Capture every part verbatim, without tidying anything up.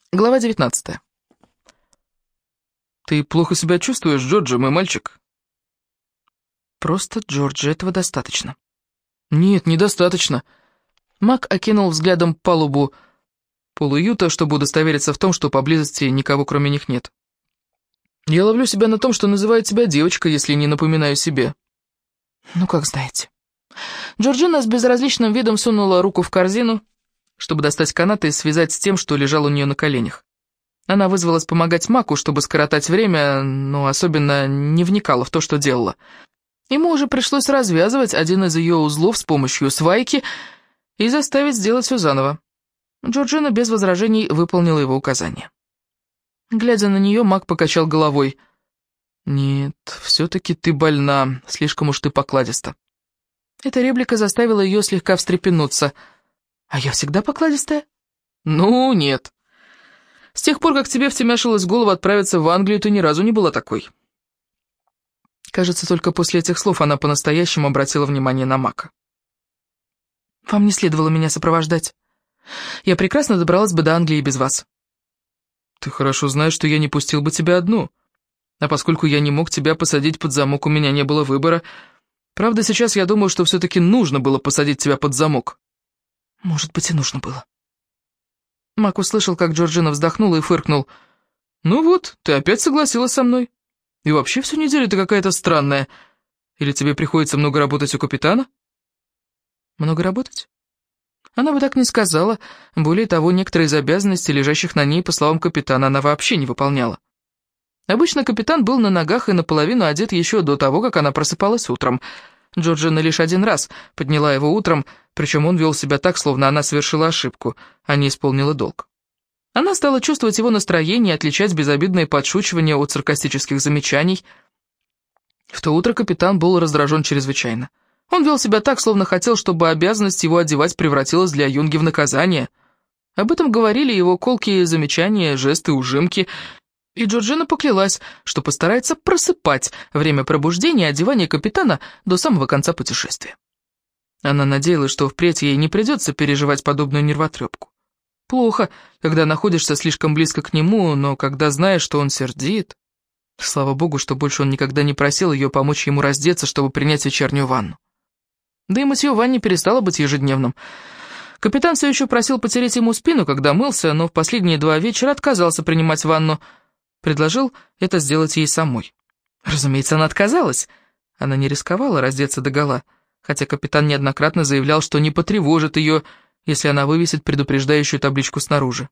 Глава девятнадцатая. «Ты плохо себя чувствуешь, Джорджи, мой мальчик?» «Просто, Джорджи, этого достаточно». «Нет, недостаточно». Мак окинул взглядом палубу полуюта, чтобы удостовериться в том, что поблизости никого кроме них нет. «Я ловлю себя на том, что называю тебя девочкой, если не напоминаю себе». «Ну, как знаете». Джорджина с безразличным видом сунула руку в корзину, чтобы достать канаты и связать с тем, что лежал у нее на коленях. Она вызвалась помогать Маку, чтобы скоротать время, но особенно не вникала в то, что делала. Ему уже пришлось развязывать один из ее узлов с помощью свайки и заставить сделать все заново. Джорджина без возражений выполнила его указания. Глядя на нее, Мак покачал головой. «Нет, все-таки ты больна, слишком уж ты покладиста». Эта реплика заставила ее слегка встрепенуться. «А я всегда покладистая?» «Ну, нет. С тех пор, как тебе втемяшилось в голову отправиться в Англию, ты ни разу не была такой». Кажется, только после этих слов она по-настоящему обратила внимание на Мака. «Вам не следовало меня сопровождать. Я прекрасно добралась бы до Англии без вас». «Ты хорошо знаешь, что я не пустил бы тебя одну. А поскольку я не мог тебя посадить под замок, у меня не было выбора. Правда, сейчас я думаю, что все-таки нужно было посадить тебя под замок». «Может быть, и нужно было». Мак услышал, как Джорджина вздохнула и фыркнул. «Ну вот, ты опять согласилась со мной. И вообще всю неделю ты какая-то странная. Или тебе приходится много работать у капитана?» «Много работать?» Она бы так не сказала. Более того, некоторые из обязанностей, лежащих на ней, по словам капитана, она вообще не выполняла. Обычно капитан был на ногах и наполовину одет еще до того, как она просыпалась утром. Джорджина лишь один раз подняла его утром, причем он вел себя так, словно она совершила ошибку, а не исполнила долг. Она стала чувствовать его настроение и отличать безобидные подшучивания от саркастических замечаний. В то утро капитан был раздражен чрезвычайно. Он вел себя так, словно хотел, чтобы обязанность его одевать превратилась для Юнги в наказание. Об этом говорили его колкие замечания, жесты, ужимки, и Джорджина поклялась, что постарается просыпать время пробуждения и одевания капитана до самого конца путешествия. Она надеялась, что впредь ей не придется переживать подобную нервотрепку. Плохо, когда находишься слишком близко к нему, но когда знаешь, что он сердит... Слава богу, что больше он никогда не просил ее помочь ему раздеться, чтобы принять вечернюю ванну. Да и мытье в ванне перестало быть ежедневным. Капитан все еще просил потереть ему спину, когда мылся, но в последние два вечера отказался принимать ванну. Предложил это сделать ей самой. Разумеется, она отказалась. Она не рисковала раздеться догола, хотя капитан неоднократно заявлял, что не потревожит ее, если она вывесит предупреждающую табличку снаружи.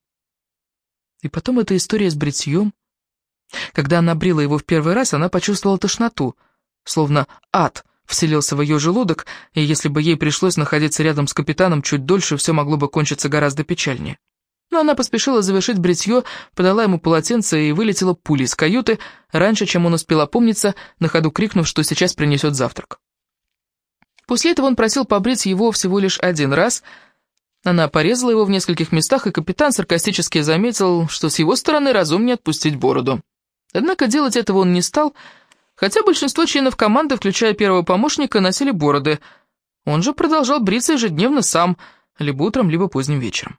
И потом эта история с бритьем. Когда она брила его в первый раз, она почувствовала тошноту, словно ад вселился в ее желудок, и если бы ей пришлось находиться рядом с капитаном чуть дольше, все могло бы кончиться гораздо печальнее. Но она поспешила завершить бритье, подала ему полотенце и вылетела пулей из каюты, раньше, чем он успел опомниться, на ходу крикнув, что сейчас принесет завтрак. После этого он просил побрить его всего лишь один раз. Она порезала его в нескольких местах, и капитан саркастически заметил, что с его стороны разумнее отпустить бороду. Однако делать этого он не стал, хотя большинство членов команды, включая первого помощника, носили бороды. Он же продолжал бриться ежедневно сам, либо утром, либо поздним вечером.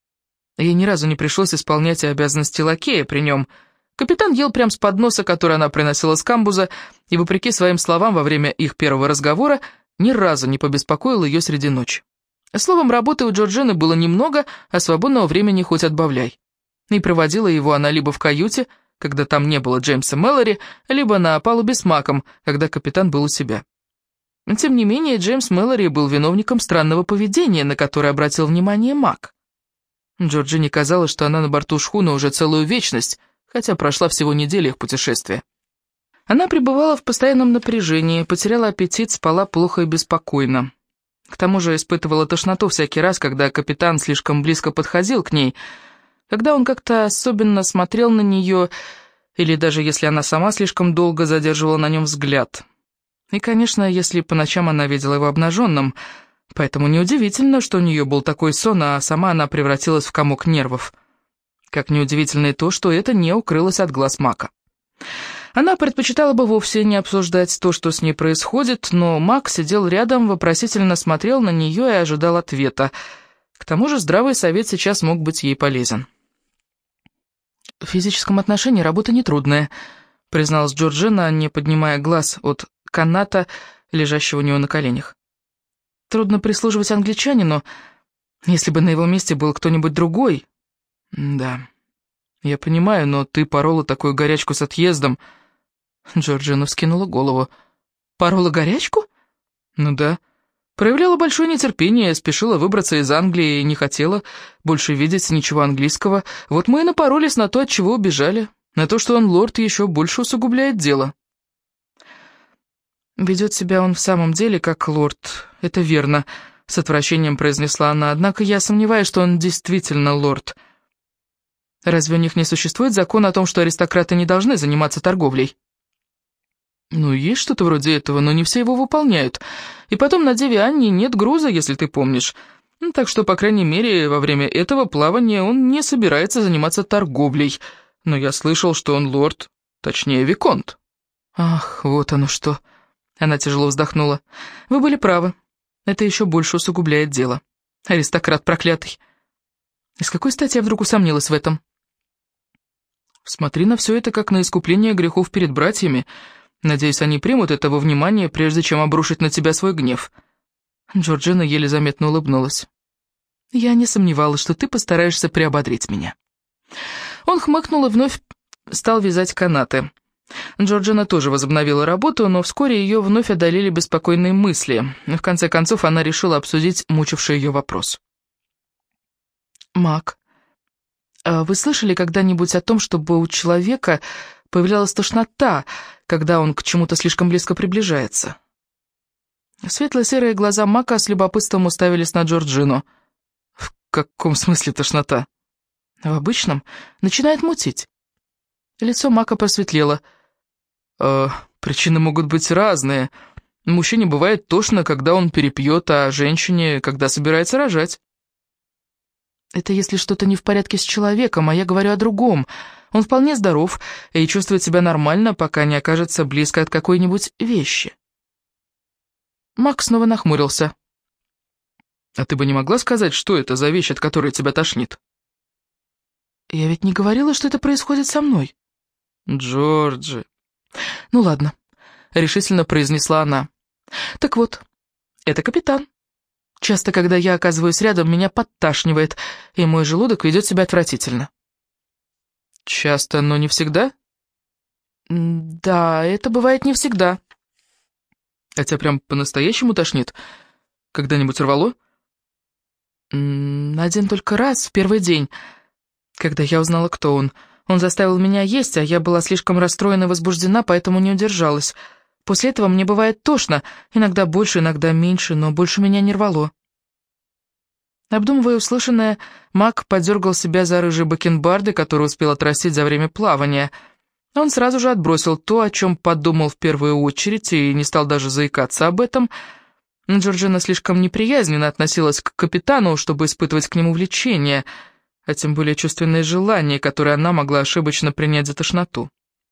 Ей ни разу не пришлось исполнять обязанности лакея при нем. Капитан ел прямо с подноса, который она приносила с камбуза, и, вопреки своим словам во время их первого разговора, ни разу не побеспокоил ее среди ночи. Словом, работы у Джорджины было немного, а свободного времени хоть отбавляй. И проводила его она либо в каюте, когда там не было Джеймса Мэлори, либо на палубе с Маком, когда капитан был у себя. Тем не менее, Джеймс Мэлори был виновником странного поведения, на которое обратил внимание Мак. Джорджине казалось, что она на борту шхуны уже целую вечность, хотя прошла всего неделя их путешествия. Она пребывала в постоянном напряжении, потеряла аппетит, спала плохо и беспокойно. К тому же испытывала тошноту всякий раз, когда капитан слишком близко подходил к ней, когда он как-то особенно смотрел на нее, или даже если она сама слишком долго задерживала на нем взгляд. И, конечно, если по ночам она видела его обнаженным, поэтому неудивительно, что у нее был такой сон, а сама она превратилась в комок нервов. Как неудивительно и то, что это не укрылось от глаз Мака. Она предпочитала бы вовсе не обсуждать то, что с ней происходит, но Мак сидел рядом, вопросительно смотрел на нее и ожидал ответа. К тому же здравый совет сейчас мог быть ей полезен. В физическом отношении работа нетрудная», — призналась Джорджина, не поднимая глаз от каната, лежащего у него на коленях. «Трудно прислуживать англичанину, если бы на его месте был кто-нибудь другой». «Да, я понимаю, но ты порола такую горячку с отъездом». Джорджина вскинула голову. «Порола горячку?» «Ну да. Проявляла большое нетерпение, спешила выбраться из Англии и не хотела больше видеть ничего английского. Вот мы и напоролись на то, от чего убежали. На то, что он лорд, еще больше усугубляет дело». «Ведет себя он в самом деле как лорд, это верно», — с отвращением произнесла она. «Однако я сомневаюсь, что он действительно лорд. Разве у них не существует закон о том, что аристократы не должны заниматься торговлей?» «Ну, есть что-то вроде этого, но не все его выполняют. И потом на Деве Анне нет груза, если ты помнишь. Ну, так что, по крайней мере, во время этого плавания он не собирается заниматься торговлей. Но я слышал, что он лорд, точнее, виконт». «Ах, вот оно что!» Она тяжело вздохнула. «Вы были правы. Это еще больше усугубляет дело. Аристократ проклятый. И с какой стати я вдруг усомнилась в этом?» «Смотри на все это как на искупление грехов перед братьями. Надеюсь, они примут это во внимание, прежде чем обрушить на тебя свой гнев». Джорджина еле заметно улыбнулась. «Я не сомневалась, что ты постараешься приободрить меня». Он хмыкнул и вновь стал вязать канаты. Джорджина тоже возобновила работу, но вскоре ее вновь одолели беспокойные мысли. В конце концов, она решила обсудить мучивший ее вопрос. «Мак, а вы слышали когда-нибудь о том, чтобы у человека появлялась тошнота, когда он к чему-то слишком близко приближается?» Светло-серые глаза Мака с любопытством уставились на Джорджину. «В каком смысле тошнота?» «В обычном. Начинает мутить». Лицо Мака просветлело. «Э, причины могут быть разные. Мужчине бывает тошно, когда он перепьет, а женщине, когда собирается рожать». «Это если что-то не в порядке с человеком, а я говорю о другом. Он вполне здоров и чувствует себя нормально, пока не окажется близко от какой-нибудь вещи». Мак снова нахмурился. «А ты бы не могла сказать, что это за вещь, от которой тебя тошнит?» «Я ведь не говорила, что это происходит со мной». «Джорджи...» «Ну ладно», — решительно произнесла она. «Так вот, это капитан. Часто, когда я оказываюсь рядом, меня подташнивает, и мой желудок ведет себя отвратительно». «Часто, но не всегда?» «Да, это бывает не всегда». «А тебя прям по-настоящему тошнит? Когда-нибудь рвало?» «Один только раз, в первый день, когда я узнала, кто он. Он заставил меня есть, а я была слишком расстроена и возбуждена, поэтому не удержалась. После этого мне бывает тошно, иногда больше, иногда меньше, но больше меня не рвало». Обдумывая услышанное, Мак подергал себя за рыжие бакенбарды, которые успел отрастить за время плавания. Он сразу же отбросил то, о чем подумал в первую очередь, и не стал даже заикаться об этом. Джорджина слишком неприязненно относилась к капитану, чтобы испытывать к нему влечение, а тем более чувственное желание, которое она могла ошибочно принять за тошноту.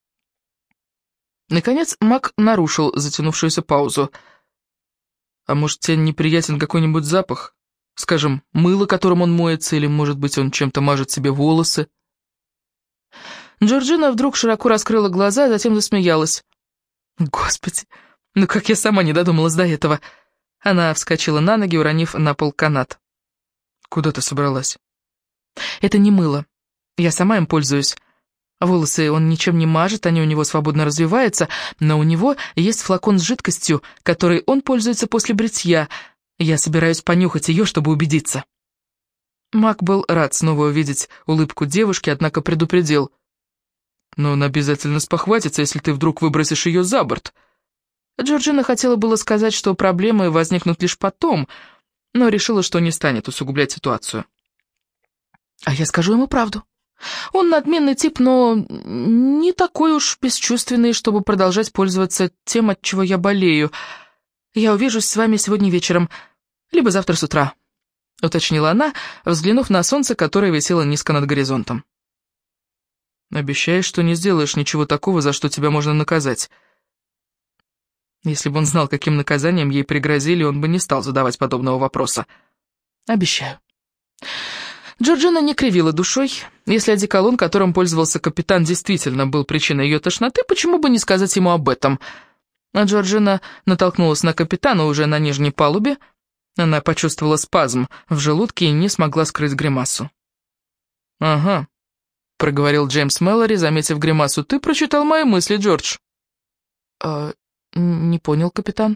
Наконец Мак нарушил затянувшуюся паузу. «А может, тебе неприятен какой-нибудь запах? Скажем, мыло, которым он моется, или, может быть, он чем-то мажет себе волосы?» Джорджина вдруг широко раскрыла глаза, а затем засмеялась. «Господи, ну как я сама не додумалась до этого!» Она вскочила на ноги, уронив на пол канат. «Куда ты собралась?» «Это не мыло. Я сама им пользуюсь. Волосы он ничем не мажет, они у него свободно развиваются, но у него есть флакон с жидкостью, которой он пользуется после бритья. Я собираюсь понюхать ее, чтобы убедиться». Мак был рад снова увидеть улыбку девушки, однако предупредил. «Но он обязательно спохватится, если ты вдруг выбросишь ее за борт». Джорджина хотела было сказать, что проблемы возникнут лишь потом, но решила, что не станет усугублять ситуацию. «А я скажу ему правду. Он надменный тип, но не такой уж бесчувственный, чтобы продолжать пользоваться тем, от чего я болею. Я увижусь с вами сегодня вечером, либо завтра с утра», — уточнила она, взглянув на солнце, которое висело низко над горизонтом. «Обещаешь, что не сделаешь ничего такого, за что тебя можно наказать?» Если бы он знал, каким наказанием ей пригрозили, он бы не стал задавать подобного вопроса. «Обещаю». Джорджина не кривила душой. Если одеколон, которым пользовался капитан, действительно был причиной ее тошноты, почему бы не сказать ему об этом? А Джорджина натолкнулась на капитана уже на нижней палубе. Она почувствовала спазм в желудке и не смогла скрыть гримасу. «Ага», — проговорил Джеймс Мэллори, заметив гримасу, — «ты прочитал мои мысли, Джордж». «А, не понял, капитан».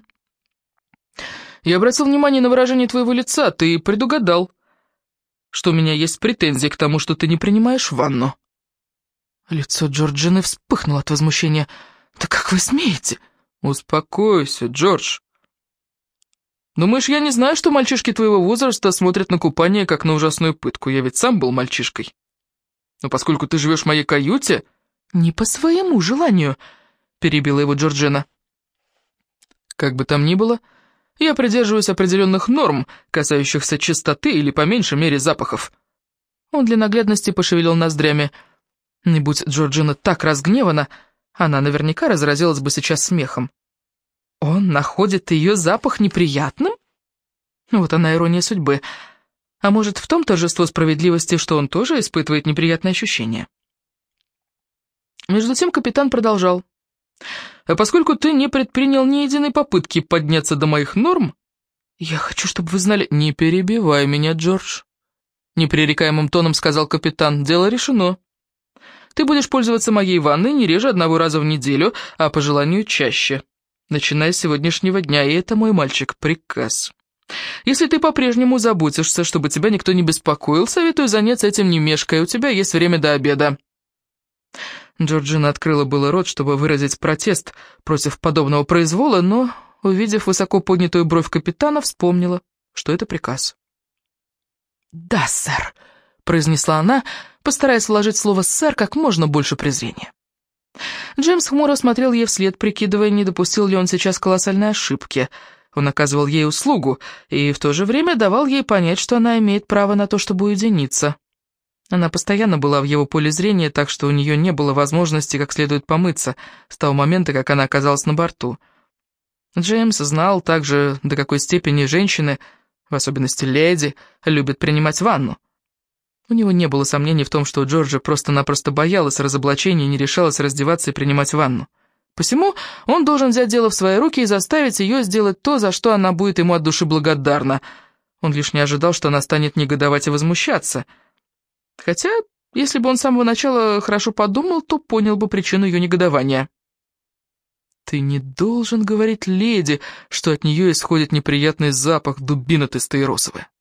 «Я обратил внимание на выражение твоего лица, ты предугадал, что у меня есть претензии к тому, что ты не принимаешь ванну». Лицо Джорджины вспыхнуло от возмущения. «Да как вы смеете?» «Успокойся, Джордж. Думаешь, я не знаю, что мальчишки твоего возраста смотрят на купание как на ужасную пытку? Я ведь сам был мальчишкой. Но поскольку ты живешь в моей каюте...» «Не по своему желанию», — перебила его Джорджина. «Как бы там ни было, я придерживаюсь определенных норм, касающихся чистоты или, по меньшей мере, запахов». Он для наглядности пошевелил ноздрями. Не будь Джорджина так разгневана, она наверняка разразилась бы сейчас смехом. Он находит ее запах неприятным? Вот она ирония судьбы. А может, в том торжество справедливости, что он тоже испытывает неприятные ощущения? Между тем капитан продолжал. «А поскольку ты не предпринял ни единой попытки подняться до моих норм, я хочу, чтобы вы знали...» «Не перебивай меня, Джордж», — непререкаемым тоном сказал капитан. «Дело решено. Ты будешь пользоваться моей ванной не реже одного раза в неделю, а по желанию чаще, начиная с сегодняшнего дня, и это, мой мальчик, приказ. Если ты по-прежнему заботишься, чтобы тебя никто не беспокоил, советую заняться этим не мешкая, у тебя есть время до обеда». Джорджина открыла было рот, чтобы выразить протест против подобного произвола, но, увидев высоко поднятую бровь капитана, вспомнила, что это приказ. «Да, сэр», — произнесла она, постараясь вложить в слово «сэр» как можно больше презрения. Джеймс хмуро смотрел ей вслед, прикидывая, не допустил ли он сейчас колоссальной ошибки. Он оказывал ей услугу и в то же время давал ей понять, что она имеет право на то, чтобы уединиться. Она постоянно была в его поле зрения, так что у нее не было возможности как следует помыться с того момента, как она оказалась на борту. Джеймс знал также, до какой степени женщины, в особенности леди, любят принимать ванну. У него не было сомнений в том, что Джорджа просто-напросто боялась разоблачения и не решалась раздеваться и принимать ванну. Посему он должен взять дело в свои руки и заставить ее сделать то, за что она будет ему от души благодарна. Он лишь не ожидал, что она станет негодовать и возмущаться. Хотя, если бы он с самого начала хорошо подумал, то понял бы причину ее негодования. «Ты не должен говорить леди, что от нее исходит неприятный запах дубины ты стаиросовая».